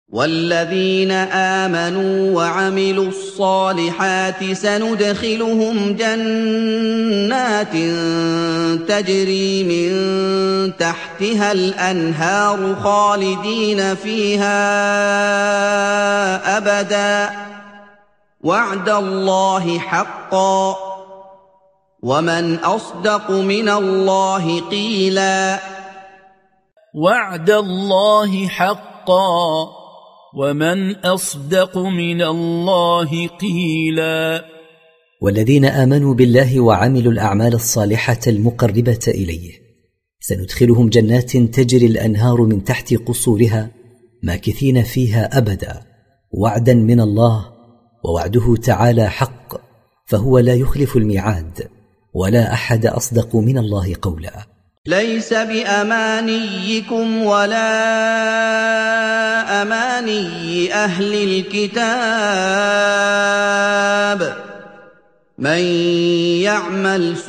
وَالَّذِينَ آمَنُوا وَعَمِلُوا الصَّالِحَاتِ سَنُدْخِلُهُمْ جَنَّاتٍ تَجْرِي مِن تَحْتِهَا الْأَنْهَارُ خَالِدِينَ فِيهَا أَبَدًا ۖ وَعْدَ اللَّهِ حَقًّا ۚ وَمَنْ أَصْدَقُ مِنَ اللَّهِ قِيلًا. وعد الله حقا، ومن أصدق من الله قيلا. والذين آمنوا بالله وعملوا الأعمال الصالحة المقربة إليه سندخلهم جنات تجري الأنهار من تحت قصورها ماكثين فيها أبدا، وعدا من الله، ووعده تعالى حق، فهو لا يخلف الميعاد، ولا أحد أصدق من الله قولا. ليس بأمانيكم ولا أماني أهل الكتاب، من يعمل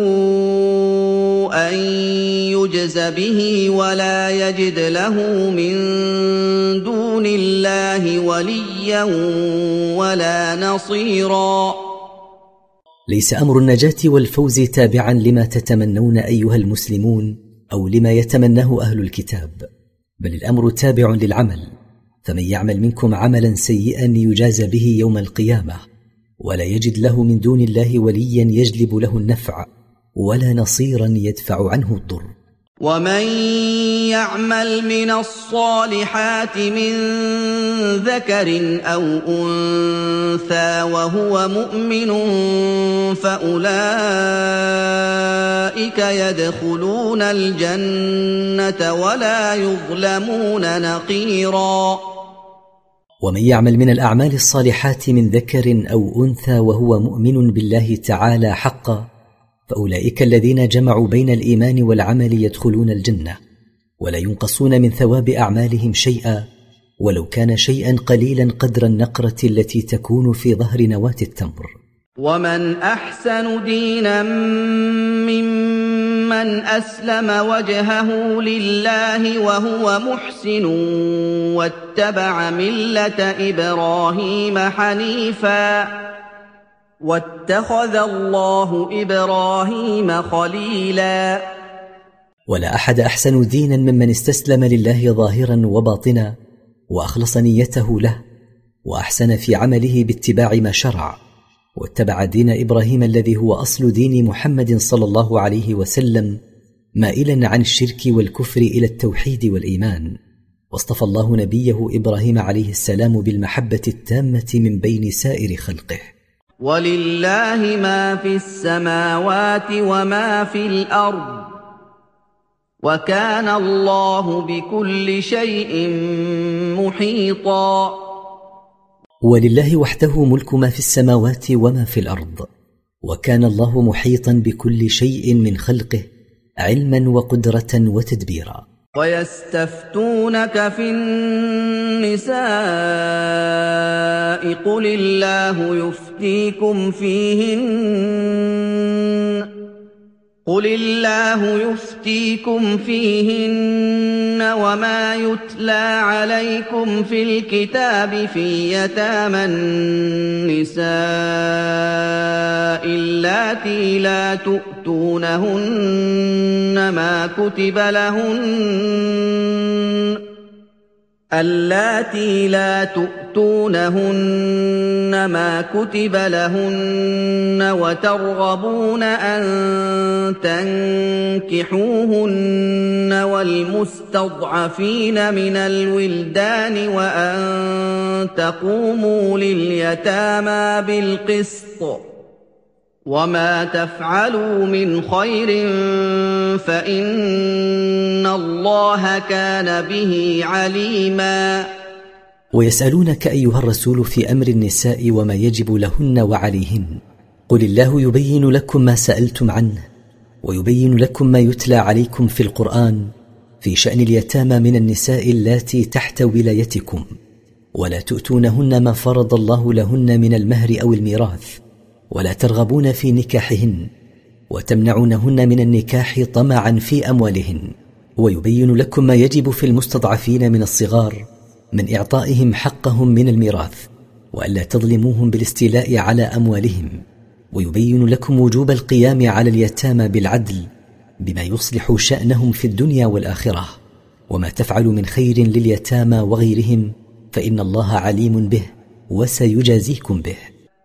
سوءا يجز به ولا يجد له من دون الله وليا ولا نصيرا. ليس أمر النجاة والفوز تابعا لما تتمنون أيها المسلمون أو لما يتمناه أهل الكتاب، بل الأمر تابع للعمل، فمن يعمل منكم عملا سيئا يجاز به يوم القيامة ولا يجد له من دون الله وليا يجلب له النفع ولا نصيرا يدفع عنه الضر. ومن يعمل من الصالحات من ذكر أو أنثى وهو مؤمن فأولئك يدخلون الجنة ولا يظلمون نقيرا. ومن يعمل من الأعمال الصالحات من ذكر أو أنثى وهو مؤمن بالله تعالى حقا فأولئك الذين جمعوا بين الإيمان والعمل يدخلون الجنة ولا ينقصون من ثواب أعمالهم شيئا ولو كان شيئا قليلا قدر النقرة التي تكون في ظهر نواة التمر. ومن أحسن دينا ممن أسلم وجهه لله وهو محسن واتبع ملة إبراهيم حنيفا واتخذ الله إبراهيم خليلا. ولا أحد أحسن دينا ممن استسلم لله ظاهرا وباطنا وأخلص نيته له وأحسن في عمله باتباع ما شرع واتبع دين إبراهيم الذي هو أصل دين محمد صلى الله عليه وسلم مائلا عن الشرك والكفر إلى التوحيد والإيمان. واصطفى الله نبيه إبراهيم عليه السلام بالمحبة التامة من بين سائر خلقه. ولله ما في السماوات وما في الأرض وكان الله بكل شيء محيطا. ولله وحده ملك ما في السماوات وما في الأرض وكان الله محيطا بكل شيء من خلقه علما وقدرة وتدبيرا. ويستفتونك في النساء قل الله يفتيكم فيهن وما يتلى عليكم في الكتاب في يتامى النساء اللاتي لا تؤتونهن ما كتب لهن وترغبون أن تنكحوهن والمستضعفين من الولدان وأن تقوموا لليتامى بالقسط وما تفعلوا من خير فإن الله كان به عليما. ويسألونك أيها الرسول في أمر النساء وما يجب لهن وعليهن قل الله يبين لكم ما سألتم عنه ويبين لكم ما يتلى عليكم في القرآن في شأن اليتامى من النساء اللاتي تحت ولايتكم ولا تؤتونهن ما فرض الله لهن من المهر أو الميراث ولا ترغبون في نكاحهن وتمنعونهن من النكاح طمعا في أموالهن ويبين لكم ما يجب في المستضعفين من الصغار من إعطائهم حقهم من الميراث، وألا تظلموهم بالاستيلاء على أموالهم، ويبين لكم وجوب القيام على اليتامى بالعدل بما يصلح شأنهم في الدنيا والآخرة. وما تفعلوا من خير لليتامى وغيرهم فإن الله عليم به وسيجازيكم به.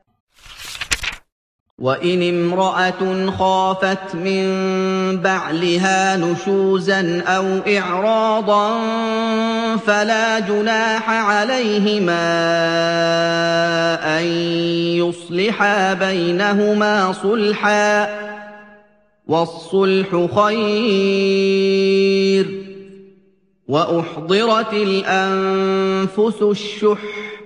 وإن امرأة خافت من بعلها نشوزا أو إعراضا فلا جناح عليهما أن يصلحا بينهما صلحا، والصلح خير. وأحضرت الأنفس الشح،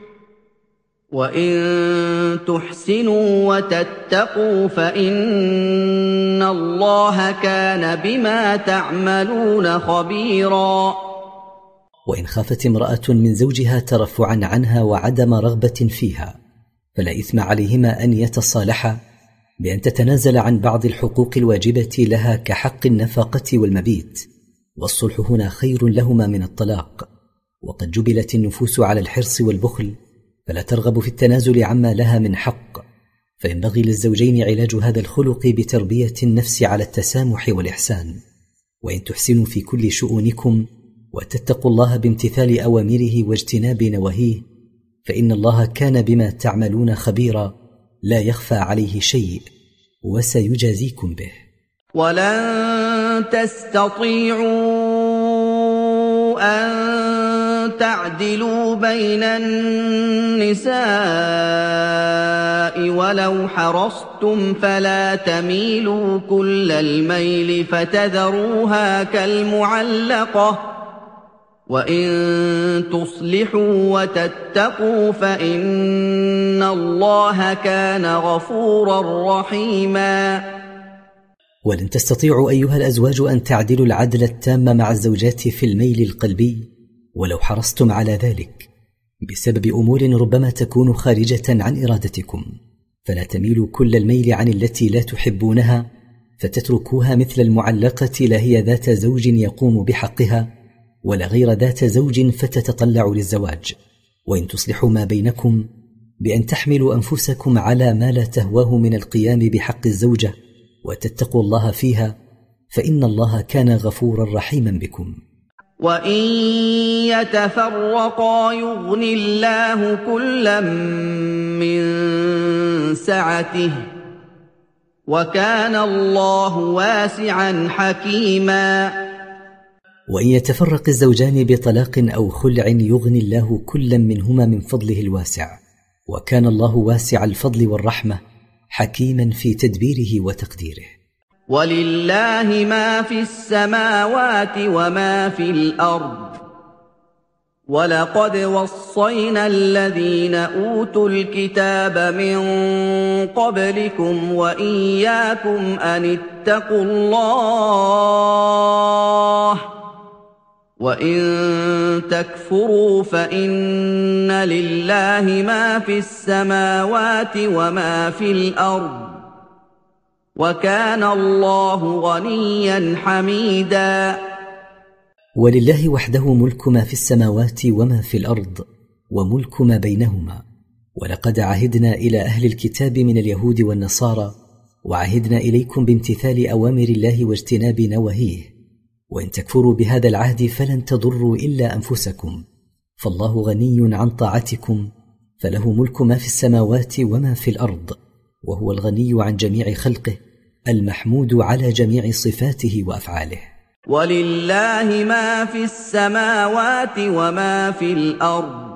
وإن تحسنوا وتتقوا فإن الله كان بما تعملون خبيرا. وإن خافت امرأة من زوجها ترفعا عنها وعدم رغبة فيها فلا إثم عليهما أن يتصالحا بأن تتنازل عن بعض الحقوق الواجبة لها كحق النفقة والمبيت، والصلح هنا خير لهما من الطلاق. وقد جبلت النفوس على الحرص والبخل فلا ترغب في التنازل عما لها من حق، فينبغي للزوجين علاج هذا الخلق بتربية النفس على التسامح والإحسان. وإن تحسنوا في كل شؤونكم وتتقوا الله بامتثال أوامره واجتناب نواهيه فإن الله كان بما تعملون خبيرا لا يخفى عليه شيء وسيجازيكم به. ولن تستطيعوا أن تعدلوا بين النساء ولو حرصتم فلا تميلوا كل الميل فتذروها كالمعلقة، وإن تصلحوا وتتقوا فإن الله كان غفورا رحيما. ولن تستطيعوا أيها الأزواج أن تعدلوا العدل التام مع الزوجات في الميل القلبي ولو حرصتم على ذلك بسبب أمور ربما تكون خارجة عن إرادتكم، فلا تميلوا كل الميل عن التي لا تحبونها فتتركوها مثل المعلقة لا هي ذات زوج يقوم بحقها ولا غير ذات زوج فتتطلع للزواج. وإن تصلحوا ما بينكم بأن تحملوا أنفسكم على ما لا تهواه من القيام بحق الزوجة وتتقوا الله فيها فإن الله كان غفورا رحيما بكم. وإن يتفرقا يغن الله كلا من سعته، وكان الله واسعا حكيما. وإن يتفرق الزوجان بطلاق أو خلع يغني الله كلا منهما من فضله الواسع، وكان الله واسع الفضل والرحمة حكيما في تدبيره وتقديره. ولله ما في السماوات وما في الأرض، ولقد وصينا الذين أوتوا الكتاب من قبلكم وإياكم أن اتقوا الله، وإن تكفروا فإن لله ما في السماوات وما في الأرض، وكان الله غنيا حميدا. ولله وحده ملك ما في السماوات وما في الأرض وملك ما بينهما. ولقد عهدنا إلى أهل الكتاب من اليهود والنصارى وعهدنا إليكم بامتثال أوامر الله واجتناب نواهيه، وإن تكفروا بهذا العهد فلن تضروا إلا أنفسكم، فالله غني عن طاعتكم فله ملك ما في السماوات وما في الأرض، وهو الغني عن جميع خلقه المحمود على جميع صفاته وأفعاله. ولله ما في السماوات وما في الأرض،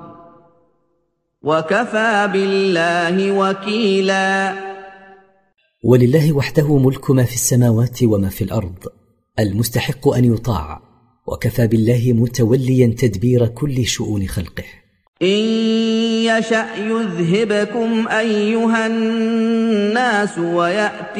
وكفى بالله وكيلا. ولله وحده ملك ما في السماوات وما في الأرض المستحق أن يطاع، وكفى بالله متوليا تدبير كل شؤون خلقه. إن يشأ يذهبكم أيها الناس ويأت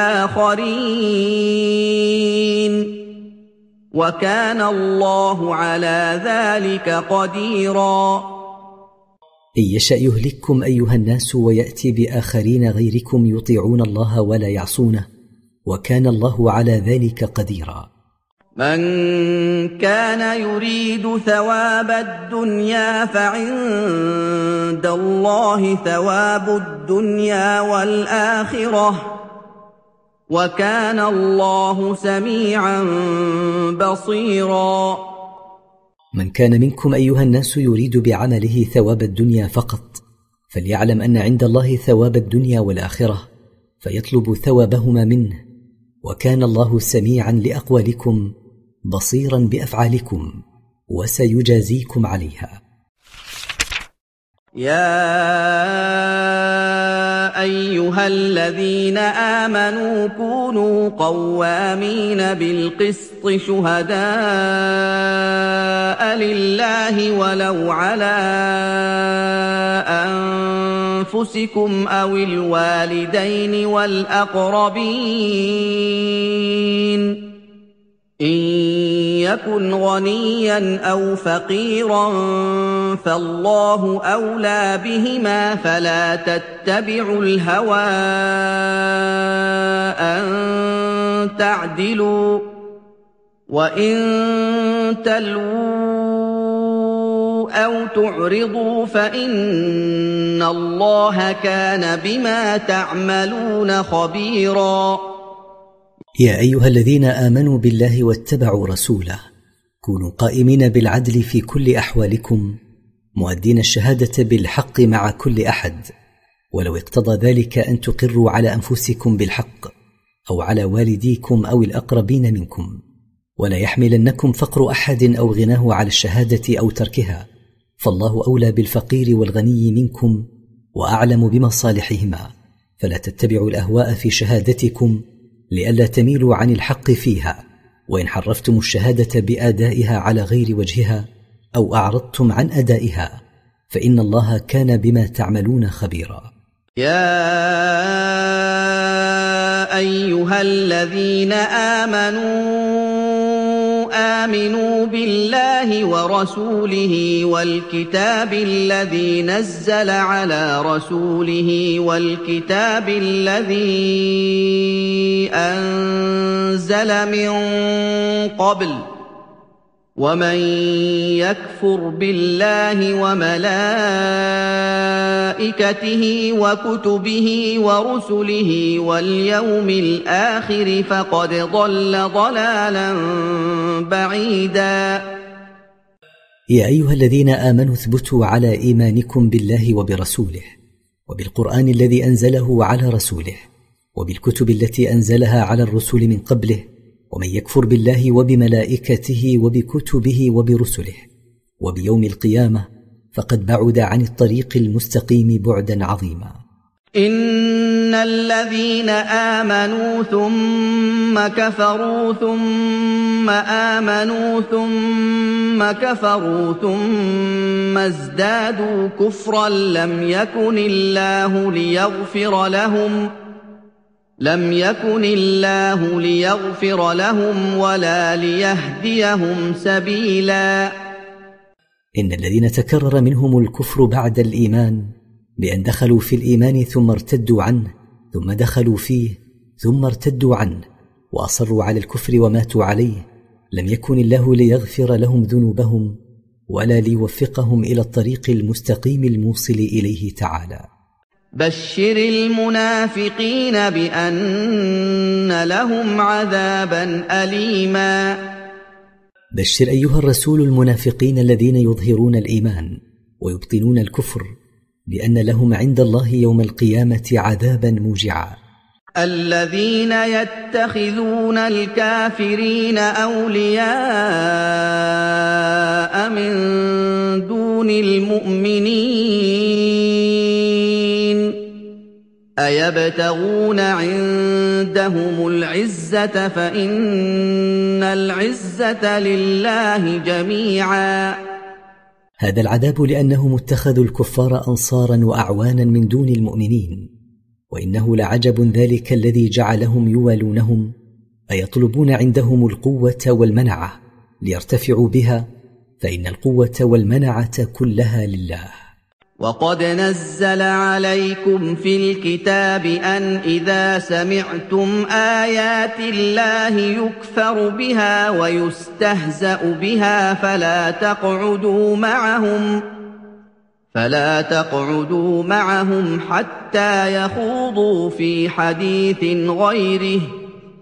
بآخرين، وكان الله على ذلك قديرا. إن يشأ يهلككم أيها الناس ويأتي بآخرين غيركم يطيعون الله ولا يعصونه، وكان الله على ذلك قديرا. من كان يريد ثواب الدنيا فعند الله ثواب الدنيا والآخرة وكان الله سميعا بصيرا. من كان منكم أيها الناس يريد بعمله ثواب الدنيا فقط فليعلم أن عند الله ثواب الدنيا والآخرة فيطلب ثوابهما منه وكان الله سميعا لأقوالكم بصيرا بأفعالكم وسيجازيكم عليها. يا أيها الذين آمنوا كونوا قوامين بالقسط شهداء لله ولو على أنفسكم أو الوالدين والأقربين إن يكن غنيا أو فقيرا فالله أولى بهما فلا تتبعوا الهوى أن تعدلوا وإن تلووا أو تعرضوا فإن الله كان بما تعملون خبيرا. يا أيها الذين آمنوا بالله واتبعوا رسوله كونوا قائمين بالعدل في كل أحوالكم مؤدين الشهادة بالحق مع كل أحد ولو اقتضى ذلك أن تقروا على أنفسكم بالحق أو على والديكم أو الأقربين منكم ولا يحملنكم فقر أحد أو غناه على الشهادة أو تركها فالله أولى بالفقير والغني منكم وأعلم بمصالحهما فلا تتبعوا الأهواء في شهادتكم لئلا تميلوا عن الحق فيها وإن حرفتم الشهادة بأدائها على غير وجهها أو أعرضتم عن أدائها فإن الله كان بما تعملون خبيرا. يا أيها الذين آمنوا بالله ورسوله والكتاب الذي نزل على رسوله والكتاب الذي أنزل من قبل ومن يكفر بالله وملائكته وكتبه ورسله واليوم الآخر فقد ضل ضلالا بعيدا. يا أيها الذين آمنوا اثبتوا على إيمانكم بالله وبرسوله وبالقرآن الذي أنزله على رسوله وبالكتب التي أنزلها على الرسل من قبله ومن يكفر بالله وبملائكته وبكتبه وبرسله وبيوم القيامة فقد بعد عن الطريق المستقيم بعدا عظيما. إن الذين آمنوا ثم كفروا ثم آمنوا ثم كفروا ثم ازدادوا كفرا لم يكن الله ليغفر لهم ولا ليهديهم سبيلا. إن الذين تكرر منهم الكفر بعد الإيمان بأن دخلوا في الإيمان ثم ارتدوا عنه ثم دخلوا فيه ثم ارتدوا عنه وأصروا على الكفر وماتوا عليه لم يكن الله ليغفر لهم ذنوبهم ولا ليوفقهم إلى الطريق المستقيم الموصل إليه تعالى. بشر المنافقين بأن لهم عذابا أليما. بشر أيها الرسول المنافقين الذين يظهرون الإيمان ويبطنون الكفر بأن لهم عند الله يوم القيامة عذابا موجعا. الذين يتخذون الكافرين أولياء من دون المؤمنين أيبتغون عندهم العزة فإن العزة لله جميعا. هذا العذاب لأنهم اتخذوا الكفار أنصارا وأعوانا من دون المؤمنين وإنه لعجب ذلك الذي جعلهم يوالونهم أيطلبون عندهم القوة والمنعة ليرتفعوا بها فإن القوة والمنعة كلها لله. وَقَدْ نَزَّلَ عَلَيْكُمْ فِي الْكِتَابِ أَنْ إِذَا سَمِعْتُمْ آيَاتِ اللَّهِ يُكْفَرُ بِهَا وَيُسْتَهْزَأُ بِهَا فَلَا تَقْعُدُوا مَعَهُمْ حَتَّىٰ يَخُوضُوا فِي حَدِيثٍ غَيْرِهِ ۚ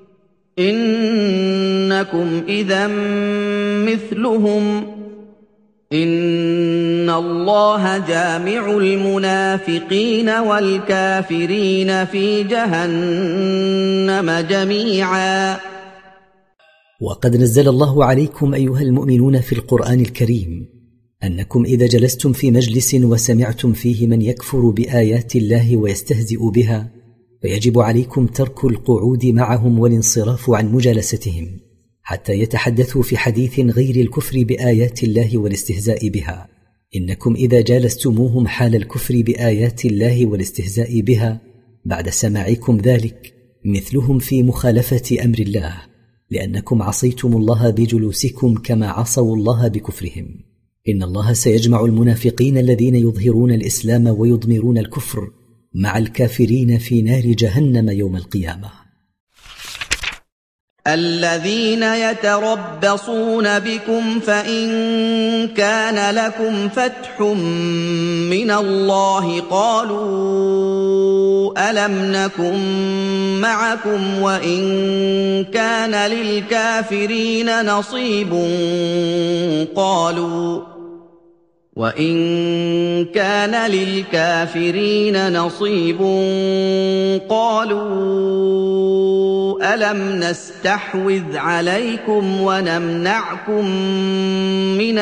إِنَّكُمْ إِذًا مِّثْلُهُمْ ۗ إِنَّ اللَّهَ جَامِعُ الْمُنَافِقِينَ وَالْكَافِرِينَ فِي جَهَنَّمَ جَمِيعًا. وقد نزل الله عليكم أيها المؤمنون في القرآن الكريم أنكم إذا جلستم في مجلس وسمعتم فيه من يكفر بآيات الله ويستهزئ بها فيجب عليكم ترك القعود معهم والانصراف عن مجالستهم حتى يتحدثوا في حديث غير الكفر بآيات الله والاستهزاء بها. إنكم إذا جالستموهم حال الكفر بآيات الله والاستهزاء بها بعد سماعكم ذلك مثلهم في مخالفة أمر الله، لأنكم عصيتم الله بجلوسكم كما عصوا الله بكفرهم. إن الله سيجمع المنافقين الذين يظهرون الإسلام ويضمرون الكفر مع الكافرين في نار جهنم يوم القيامة. الذين يتربصون بكم فإن كان لكم فتح من الله قالوا ألم نكن معكم وإن كان للكافرين نصيب قالوا ألم نستحوذ عليكم ونمنعكم من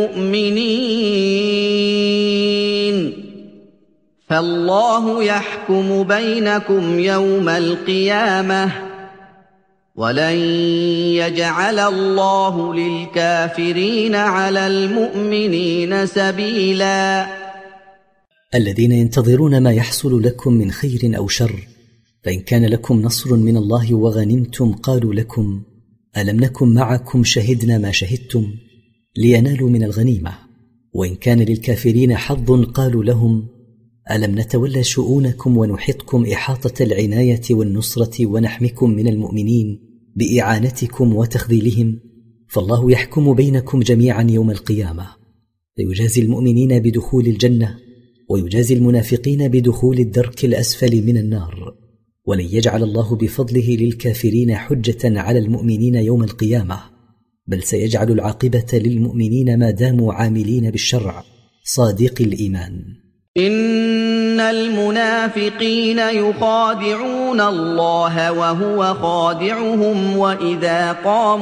المؤمنين فالله يحكم بينكم يوم القيامة ولن يجعل الله للكافرين على المؤمنين سبيلا. الذين ينتظرون ما يحصل لكم من خير أو شر فإن كان لكم نصر من الله وغنمتم قالوا لكم ألم نكن معكم شهدنا ما شهدتم لينالوا من الغنيمة، وإن كان للكافرين حظ قالوا لهم ألم نتولى شؤونكم ونحطكم إحاطة العناية والنصرة ونحمكم من المؤمنين بإعانتكم وتخذيلهم، فالله يحكم بينكم جميعا يوم القيامة فيجازي المؤمنين بدخول الجنة ويجازي المنافقين بدخول الدرك الأسفل من النار، ولن يجعل الله بفضله للكافرين حجة على المؤمنين يوم القيامة، بل سيجعل العاقبة للمؤمنين ما داموا عاملين بالشرع صادق الإيمان. إن المنافقين يخادعون الله وهو خادعهم وإذا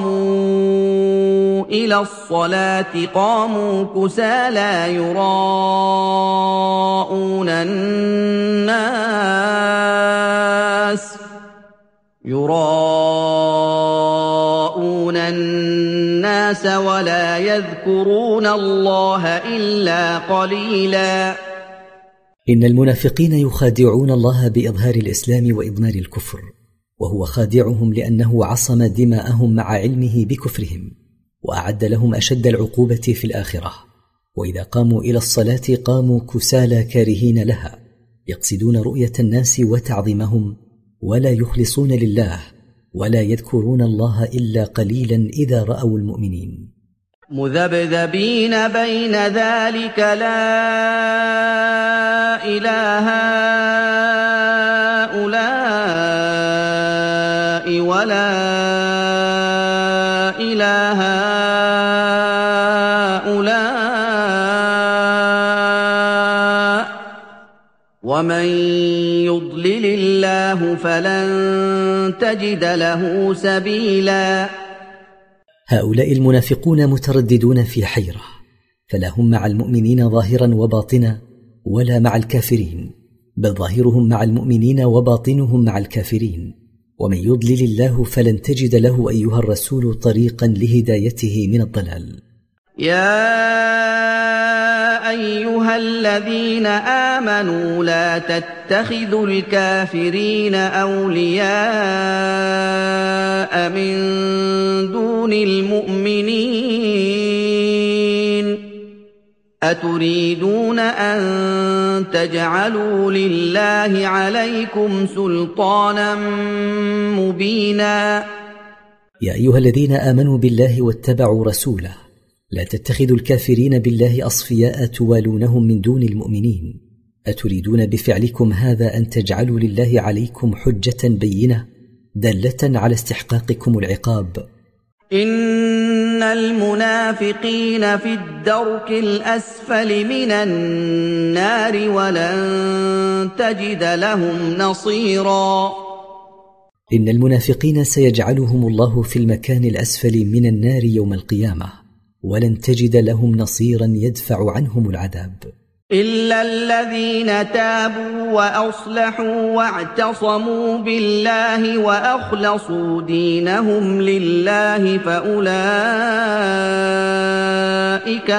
قاموا إلى الصلاة قاموا كسالى يراءون الناس ولا يذكرون الله إلا قليلا. إن المنافقين يخادعون الله بإظهار الإسلام وإضمار الكفر، وهو خادعهم لأنه عصم دماءهم مع علمه بكفرهم وأعد لهم أشد العقوبة في الآخرة. وإذا قاموا إلى الصلاة قاموا كسالى كارهين لها يقصدون رؤية الناس وتعظيمهم ولا يخلصون لله ولا يذكرون الله إلا قليلا إذا رأوا المؤمنين. مذبذبين بين ذلك لا إله هؤلاء ولا إله هؤلاء ومن يضلل الله فلن تجد له سبيلا. هؤلاء المنافقون مترددون في حيرة، فلا هم مع المؤمنين ظاهرا وباطنا ولا مع الكافرين، بل ظاهرهم مع المؤمنين وباطنهم مع الكافرين، ومن يضلل الله فلن تجد له أيها الرسول طريقا لهدايته من الضلال. يا أيها الذين آمنوا لا تتخذوا الكافرين أولياء من دون المؤمنين أتريدون أن تجعلوا لله عليكم سلطانا مبينا يا أيها الذين آمنوا بالله واتبعوا رسوله لا تتخذوا الكافرين بالله أصفياء توالونهم من دون المؤمنين. أتريدون بفعلكم هذا أن تجعلوا لله عليكم حجة بينة دالة على استحقاقكم العقاب؟ إن المنافقين في الدرك الأسفل من النار ولن تجد لهم نصيرا. إن المنافقين سيجعلهم الله في المكان الأسفل من النار يوم القيامة ولن تجد لهم نصيرا يدفع عنهم العذاب. إلا الذين تابوا وأصلحوا واعتصموا بالله وأخلصوا دينهم لله فأولئك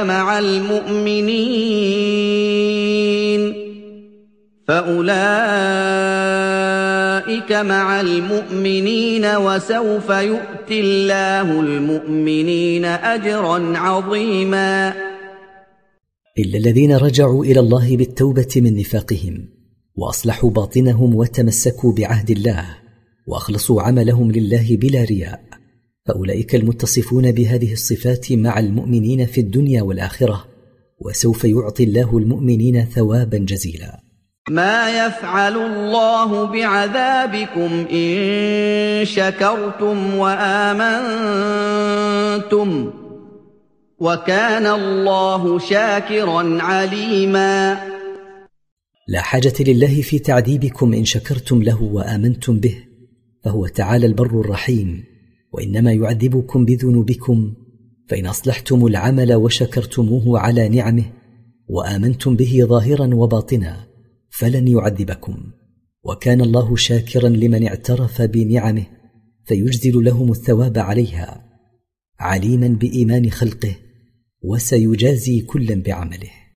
مع المؤمنين وسوف يؤتي الله المؤمنين أجرا عظيما. إلا الذين رجعوا إلى الله بالتوبة من نفاقهم وأصلحوا باطنهم وتمسكوا بعهد الله وأخلصوا عملهم لله بلا رياء فأولئك المتصفون بهذه الصفات مع المؤمنين في الدنيا والآخرة وسوف يعطي الله المؤمنين ثوابا جزيلا. ما يفعل الله بعذابكم إن شكرتم وآمنتم وكان الله شاكرا عليما. لا حاجة لله في تعذيبكم إن شكرتم له وآمنتم به فهو تعالى البر الرحيم، وإنما يعذبكم بذنوبكم فإن أصلحتم العمل وشكرتموه على نعمه وآمنتم به ظاهرا وباطنا فلن يعذبكم، وكان الله شاكرا لمن اعترف بنعمه فيجزل لهم الثواب عليها، عليما بإيمان خلقه وسيجازي كلا بعمله.